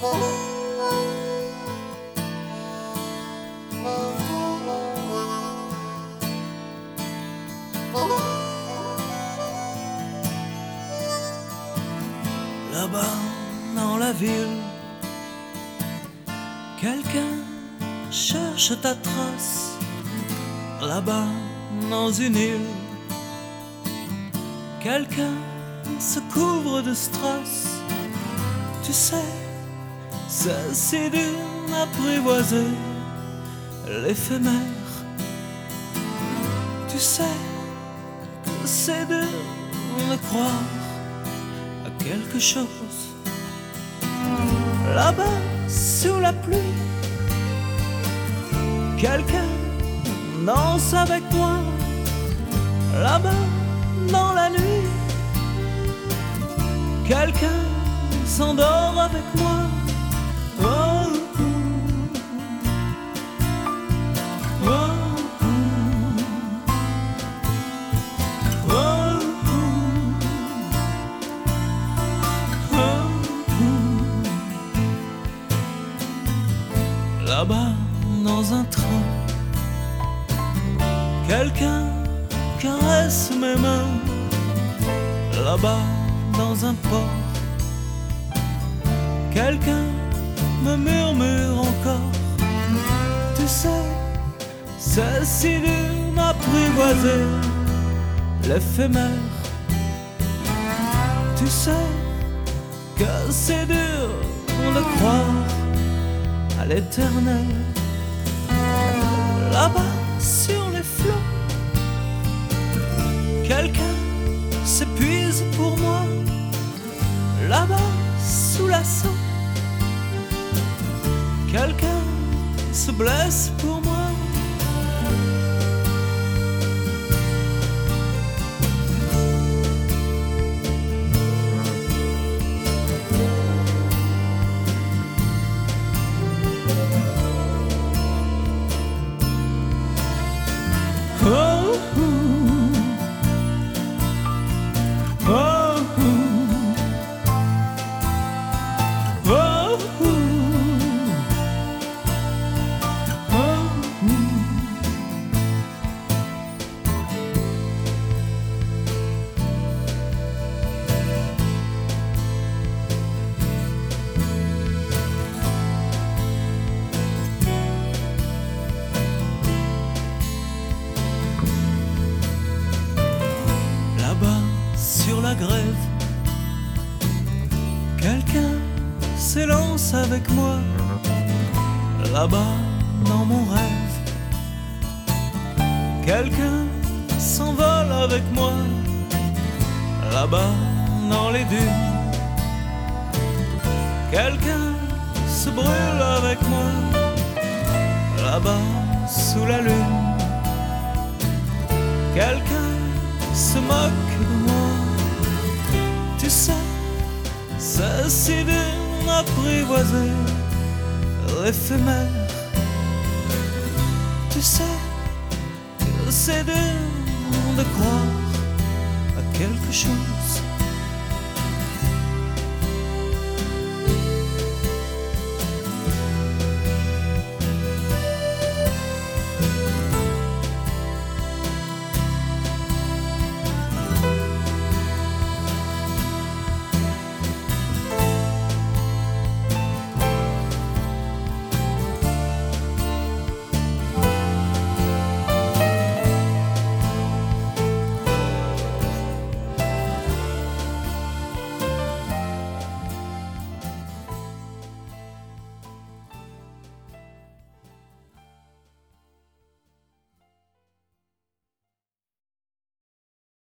Là-bas dans la ville, quelqu'un cherche ta trace. Là-bas dans une île, quelqu'un se couvre de strass. Tu sais, c'est si dur d'apprivoiser l'éphémère. Tu sais que c'est dur de croire à quelque chose. Là-bas sous la pluie, quelqu'un danse avec moi. Là-bas dans la nuit, quelqu'un s'endort avec moi. Oh, oh, oh, oh, oh, oh. Là-bas dans un train, quelqu'un caresse mes mains. Là-bas dans un port, quelqu'un me murmure encore. Tu sais, c'est si dur d'apprivoiser l'éphémère. Tu sais que c'est dur de croire à l'éternel. Là-bas sur les flots, quelqu'un s'épuise pour moi. Là-bas sous l'assaut, quelqu'un se blesse pour moi. Oh, oh, oh, oh, là-bas sur la grève, quelqu'un s'élance avec moi. Là-bas dans mon rêve, quelqu'un s'envole avec moi. Là-bas dans les dunes, quelqu'un se brûle avec moi. Là-bas sous la lune, quelqu'un se moque de moi. Tu sais, c'est si dur d'apprivoiser l'éphémère. Tu sais que c'est dur de croire à quelque chose.